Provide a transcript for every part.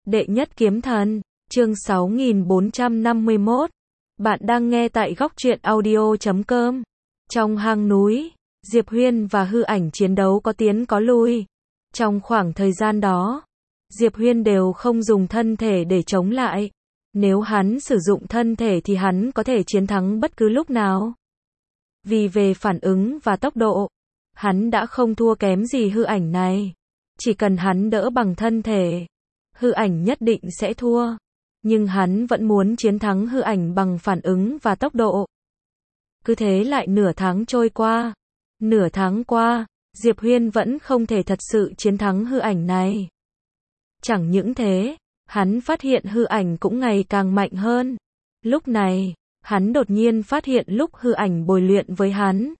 Đệ nhất kiếm thần, chương 6451. Bạn đang nghe tại góc truyện audio.com. Trong hang núi, Diệp Huyên và Hư Ảnh chiến đấu có tiến có lui. Trong khoảng thời gian đó, Diệp Huyên đều không dùng thân thể để chống lại. Nếu hắn sử dụng thân thể thì hắn có thể chiến thắng bất cứ lúc nào. Vì về phản ứng và tốc độ, hắn đã không thua kém gì Hư Ảnh này. Chỉ cần hắn đỡ bằng thân thể, Hư Ảnh nhất định sẽ thua. Nhưng hắn vẫn muốn chiến thắng Hư Ảnh bằng phản ứng và tốc độ. Cứ thế lại nửa tháng trôi qua. Nửa tháng qua, Diệp Huyên vẫn không thể thật sự chiến thắng Hư Ảnh này. Chẳng những thế, hắn phát hiện Hư Ảnh cũng ngày càng mạnh hơn. Lúc này, hắn đột nhiên phát hiện lúc Hư Ảnh bồi luyện với hắn,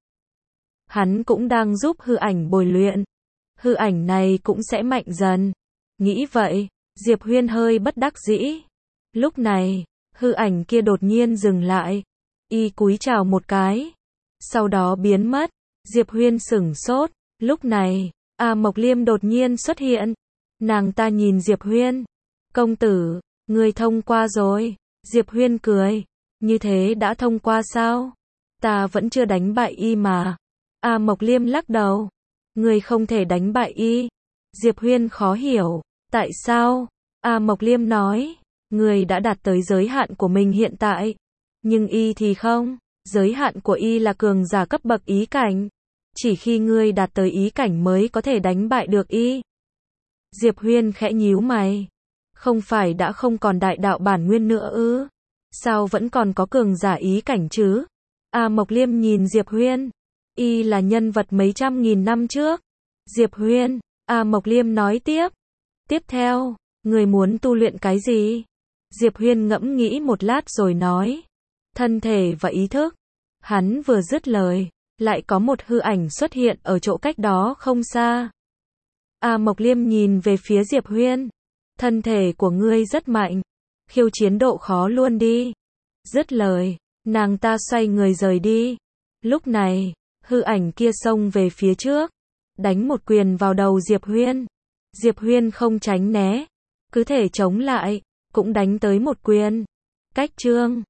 hắn cũng đang giúp Hư Ảnh bồi luyện. Hư Ảnh này cũng sẽ mạnh dần. Nghĩ vậy, Diệp Huyên hơi bất đắc dĩ. Lúc này, Hư Ảnh kia đột nhiên dừng lại. Y cúi chào một cái, sau đó biến mất. Diệp Huyên sửng sốt. Lúc này, A Mộc Liêm đột nhiên xuất hiện. Nàng ta nhìn Diệp Huyên. Công tử, người thông qua rồi. Diệp Huyên cười. Như thế đã thông qua sao? Ta vẫn chưa đánh bại y mà. A Mộc Liêm lắc đầu. Người không thể đánh bại y. Diệp Huyên khó hiểu. Tại sao? A Mộc Liêm nói. Người đã đạt tới giới hạn của mình hiện tại. Nhưng y thì không. Giới hạn của y là cường giả cấp bậc ý cảnh. Chỉ khi ngươi đạt tới ý cảnh mới có thể đánh bại được y. Diệp Huyên khẽ nhíu mày. Không phải đã không còn đại đạo bản nguyên nữa ư? Sao vẫn còn có cường giả ý cảnh chứ? A Mộc Liêm nhìn Diệp Huyên. Y là nhân vật mấy trăm nghìn năm trước. Diệp Huyên, A Mộc Liêm nói tiếp. Tiếp theo, người muốn tu luyện cái gì? Diệp Huyên ngẫm nghĩ một lát rồi nói. Thân thể và ý thức. Hắn vừa dứt lời, lại có một hư ảnh xuất hiện ở chỗ cách đó không xa. A Mộc Liêm nhìn về phía Diệp Huyên. Thân thể của ngươi rất mạnh. Khiêu chiến độ khó luôn đi. Dứt lời, nàng ta xoay người rời đi. Lúc này, hư ảnh kia xông về phía trước, đánh một quyền vào đầu Diệp Huyên. Diệp Huyên không tránh né, cứ thể chống lại, cũng đánh tới một quyền. Cách chương